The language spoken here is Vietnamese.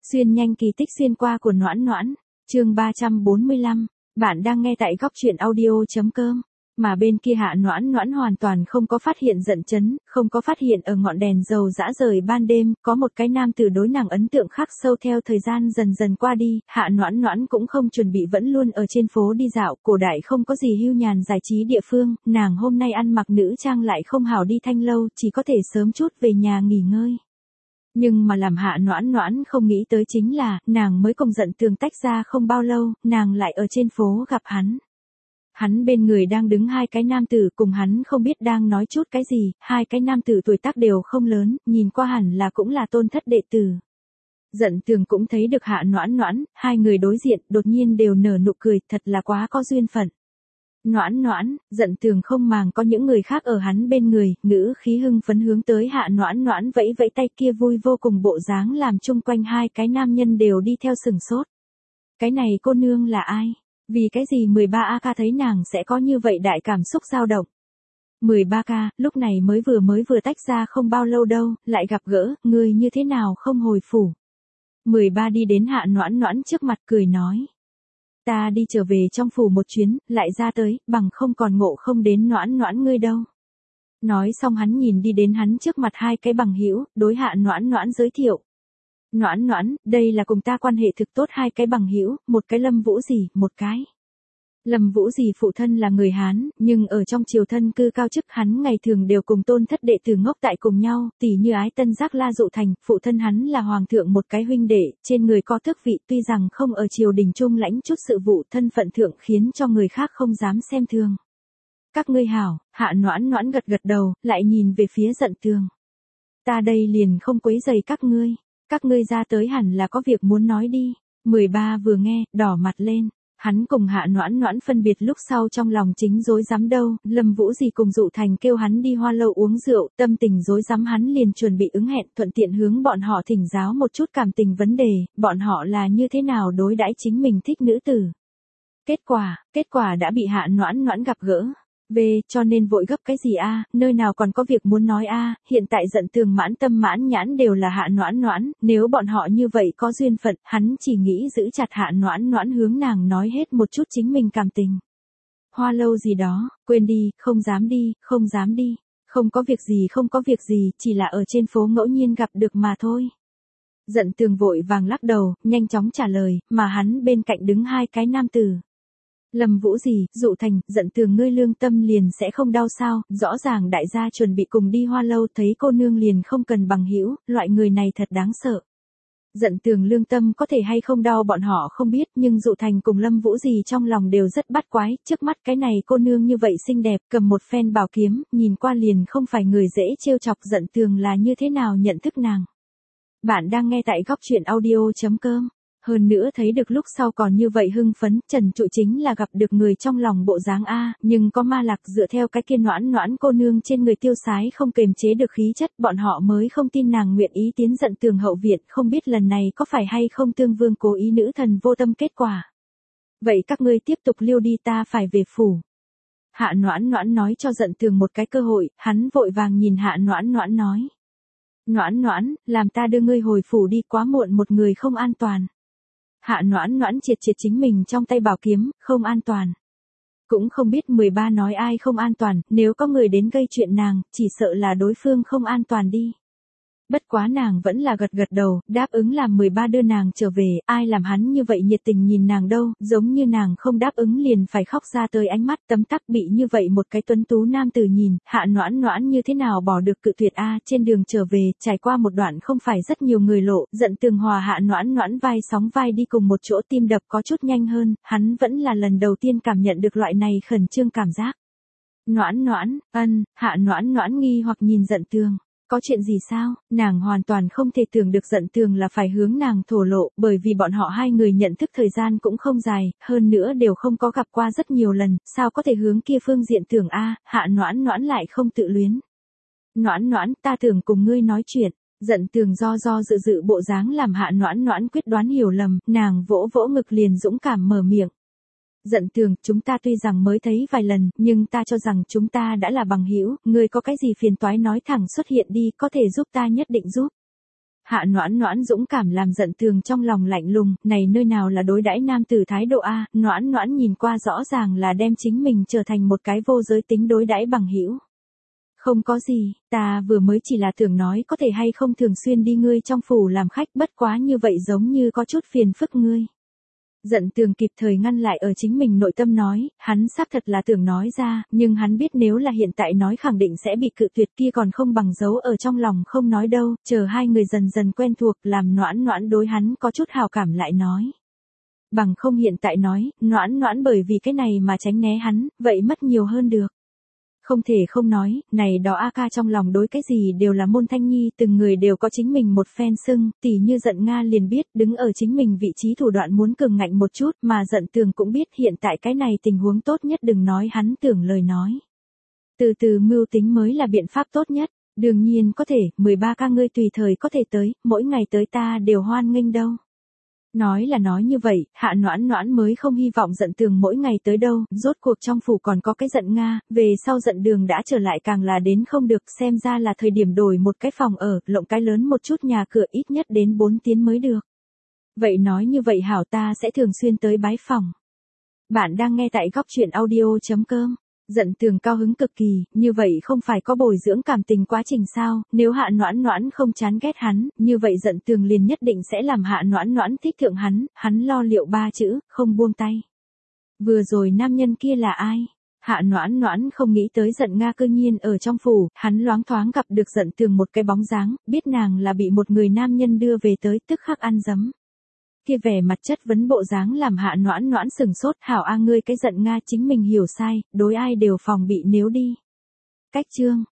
Xuyên nhanh kỳ tích xuyên qua của Noãn Noãn, chương 345, bạn đang nghe tại góc truyện audio.com. Mà bên kia Hạ Noãn Noãn hoàn toàn không có phát hiện giận chấn, không có phát hiện ở ngọn đèn dầu dã rời ban đêm, có một cái nam tử đối nàng ấn tượng khắc sâu theo thời gian dần dần qua đi, Hạ Noãn Noãn cũng không chuẩn bị vẫn luôn ở trên phố đi dạo, cổ đại không có gì hưu nhàn giải trí địa phương, nàng hôm nay ăn mặc nữ trang lại không hảo đi thanh lâu, chỉ có thể sớm chút về nhà nghỉ ngơi. Nhưng mà làm Hạ Noãn Noãn không nghĩ tới chính là, nàng mới cùng Dận Tường tách ra không bao lâu, nàng lại ở trên phố gặp hắn. Hắn bên người đang đứng hai cái nam tử cùng hắn không biết đang nói chút cái gì, hai cái nam tử tuổi tác đều không lớn, nhìn qua hẳn là cũng là tôn thất đệ tử. Dận Tường cũng thấy được Hạ Noãn Noãn, hai người đối diện đột nhiên đều nở nụ cười, thật là quá có duyên phận. Noãn Noãn, Dận Tường không màng có những người khác ở hắn bên người, ngữ khí hưng phấn hướng tới Hạ Noãn Noãn vẫy vẫy tay kia vui vô cùng bộ dáng làm chung quanh hai cái nam nhân đều đi theo sừng sốt. Cái này cô nương là ai? Vì cái gì 13AK thấy nàng sẽ có như vậy đại cảm xúc dao động? 13K, lúc này mới vừa tách ra không bao lâu đâu, lại gặp gỡ, người như thế nào không hồi phủ? 13 đi đến Hạ Noãn Noãn trước mặt cười nói. Ta đi trở về trong phủ một chuyến, lại ra tới, bằng không còn ngộ không đến Noãn Noãn ngươi đâu. Nói xong hắn nhìn đi đến hắn trước mặt hai cái bằng hữu, đối Hạ Noãn Noãn giới thiệu. Noãn Noãn, đây là cùng ta quan hệ thực tốt hai cái bằng hữu, một cái Lâm Vũ Dì, một cái. Lâm Vũ Dì phụ thân là người Hán, nhưng ở trong triều thân cư cao chức hắn ngày thường đều cùng tôn thất đệ tử ngốc tại cùng nhau, tỉ như Ái Tân Giác La Dụ Thành, phụ thân hắn là hoàng thượng một cái huynh đệ, trên người có tước vị tuy rằng không ở triều đình trung lãnh chút sự vụ thân phận thượng khiến cho người khác không dám xem thường. Các ngươi hảo, Hạ Noãn Noãn gật gật đầu, lại nhìn về phía Dận Tường. Ta đây liền không quấy rầy các ngươi ra tới hẳn là có việc muốn nói đi. 13 vừa nghe, đỏ mặt lên. Hắn cùng Hạ Noãn Noãn phân biệt lúc sau trong lòng chính rối rắm đâu, Lâm Vũ Dì cùng Dụ Thành kêu hắn đi Hoa Lâu uống rượu, tâm tình rối rắm hắn liền chuẩn bị ứng hẹn, thuận tiện hướng bọn họ thỉnh giáo một chút cảm tình vấn đề, bọn họ là như thế nào đối đãi chính mình thích nữ tử. Kết quả đã bị Hạ Noãn Noãn gặp gỡ. Cho nên vội gấp cái gì a, nơi nào còn có việc muốn nói a, hiện tại Dận Tường mãn tâm mãn nhãn đều là Hạ Noãn Noãn, nếu bọn họ như vậy có duyên phận, hắn chỉ nghĩ giữ chặt Hạ Noãn Noãn hướng nàng nói hết một chút chính mình cảm tình. Hoa Lâu gì đó, quên đi, không dám đi, không có việc gì, chỉ là ở trên phố ngẫu nhiên gặp được mà thôi. Dận Tường vội vàng lắc đầu, nhanh chóng trả lời, mà hắn bên cạnh đứng hai cái nam tử. Lâm Vũ Dì, Dụ Thành, Dận Tường ngươi lương tâm liền sẽ không đau sao, rõ ràng đại gia chuẩn bị cùng đi Hoa Lâu thấy cô nương liền không cần bằng hữu, loại người này thật đáng sợ. Dận Tường lương tâm có thể hay không đau bọn họ không biết, nhưng Dụ Thành cùng Lâm Vũ Dì trong lòng đều rất bắt quái, trước mắt cái này cô nương như vậy xinh đẹp, cầm một phen bảo kiếm, nhìn qua liền không phải người dễ trêu chọc. Dận Tường là như thế nào nhận thức nàng. Bạn đang nghe tại góc truyện audio.com. Hơn nữa thấy được lúc sau còn như vậy hưng phấn, trần trụi chính là gặp được người trong lòng bộ dáng A, nhưng có ma lạc dựa theo cái kia Noãn Noãn cô nương trên người tiêu sái không kềm chế được khí chất, bọn họ mới không tin nàng nguyện ý tiến Dận Tường hậu viện, không biết lần này có phải hay không Tương Vương cố ý nữ thần vô tâm kết quả. Vậy các ngươi tiếp tục liêu đi, ta phải về phủ. Hạ Noãn Noãn nói cho Dận Tường một cái cơ hội, hắn vội vàng nhìn Hạ Noãn Noãn nói. Noãn Noãn, làm ta đưa ngươi hồi phủ đi, quá muộn một người không an toàn. Hạ Noãn Noãn triệt chính mình trong tay bảo kiếm, không an toàn. Cũng không biết 13 nói ai không an toàn, nếu có người đến gây chuyện nàng, chỉ sợ là đối phương không an toàn đi. Bất quá nàng vẫn là gật đầu, đáp ứng làm 13 đưa nàng trở về, ai làm hắn như vậy nhiệt tình nhìn nàng đâu, giống như nàng không đáp ứng liền phải khóc ra tới ánh mắt tấm tắc bị như vậy một cái tuấn tú nam tử nhìn, Hạ Noãn Noãn như thế nào bỏ được cự tuyệt a. Trên đường trở về, trải qua một đoạn không phải rất nhiều người lộ, Dận Tường hòa Hạ Noãn Noãn vai sóng vai đi cùng một chỗ, tim đập có chút nhanh hơn, hắn vẫn là lần đầu tiên cảm nhận được loại này khẩn trương cảm giác. Noãn Noãn, Hạ Noãn Noãn nghi hoặc nhìn Dận Tường. Có chuyện gì sao? Nàng hoàn toàn không thể tưởng được Dận Tường là phải hướng nàng thổ lộ, bởi vì bọn họ hai người nhận thức thời gian cũng không dài, hơn nữa đều không có gặp qua rất nhiều lần, sao có thể hướng kia phương diện tưởng a. Hạ Noãn Noãn lại không tự luyến. Noãn Noãn, ta tưởng cùng ngươi nói chuyện. Dận Tường do dự bộ dáng làm Hạ Noãn Noãn quyết đoán hiểu lầm, nàng vỗ ngực liền dũng cảm mở miệng. Dận Tường, chúng ta tuy rằng mới thấy vài lần, nhưng ta cho rằng chúng ta đã là bằng hữu, ngươi có cái gì phiền toái nói thẳng xuất hiện đi, có thể giúp ta nhất định giúp. Hạ Noãn Noãn dũng cảm làm Dận Tường trong lòng lạnh lùng, này nơi nào là đối đãi nam tử thái độ a, Noãn Noãn nhìn qua rõ ràng là đem chính mình trở thành một cái vô giới tính đối đãi bằng hữu. Không có gì, ta vừa mới chỉ là tưởng nói có thể hay không thường xuyên đi ngươi trong phủ làm khách, bất quá như vậy giống như có chút phiền phức ngươi. Dận Tường kịp thời ngăn lại ở chính mình nội tâm nói, hắn xác thật là tưởng nói ra, nhưng hắn biết nếu là hiện tại nói khẳng định sẽ bị cự tuyệt, kia còn không bằng giấu ở trong lòng không nói đâu, chờ hai người dần dần quen thuộc, làm Noãn Noãn đối hắn có chút hào cảm lại nói. Bằng không hiện tại nói, Noãn Noãn bởi vì cái này mà tránh né hắn, vậy mất nhiều hơn được. Không thể không nói, này đó A ca trong lòng đối cái gì đều là môn thanh nhi, từng người đều có chính mình một phen xưng, tỉ như Dận Nga liền biết, đứng ở chính mình vị trí thủ đoạn muốn cường ngạnh một chút, mà Dận Tường cũng biết hiện tại cái này tình huống tốt nhất đừng nói hắn tưởng lời nói. Từ từ mưu tính mới là biện pháp tốt nhất, đương nhiên có thể, 13 ca ngươi tùy thời có thể tới, mỗi ngày tới ta đều hoan nghênh đâu. Nói là nói như vậy, Hạ Noãn Noãn mới không hy vọng Dận Tường mỗi ngày tới đâu, rốt cuộc trong phủ còn có cái Dận Nga, về sau Dận Đường đã trở lại càng là đến không được, xem ra là thời điểm đổi một cái phòng ở, lộng cái lớn một chút nhà cửa ít nhất đến 4 tiến mới được. Vậy nói như vậy hảo, ta sẽ thường xuyên tới bái phòng. Bạn đang nghe tại góc truyện audio.com. Dận Tường cao hứng cực kỳ, như vậy không phải có bồi dưỡng cảm tình quá trình sao, nếu Hạ Noãn Noãn không chán ghét hắn, như vậy Dận Tường liền nhất định sẽ làm Hạ Noãn Noãn thích thượng hắn lo liệu 3 chữ, không buông tay. Vừa rồi nam nhân kia là ai? Hạ Noãn Noãn không nghĩ tới Dận Nga cư nhiên ở trong phủ, hắn loáng thoáng gặp được Dận Tường một cái bóng dáng, biết nàng là bị một người nam nhân đưa về tới, tức khắc ăn dấm. Kia vẻ mặt chất vấn bộ dáng làm Hạ Noãn Noãn sừng sốt, hảo a ngươi cái Dận Nga chính mình hiểu sai, đối ai đều phòng bị nếu đi. Cách chương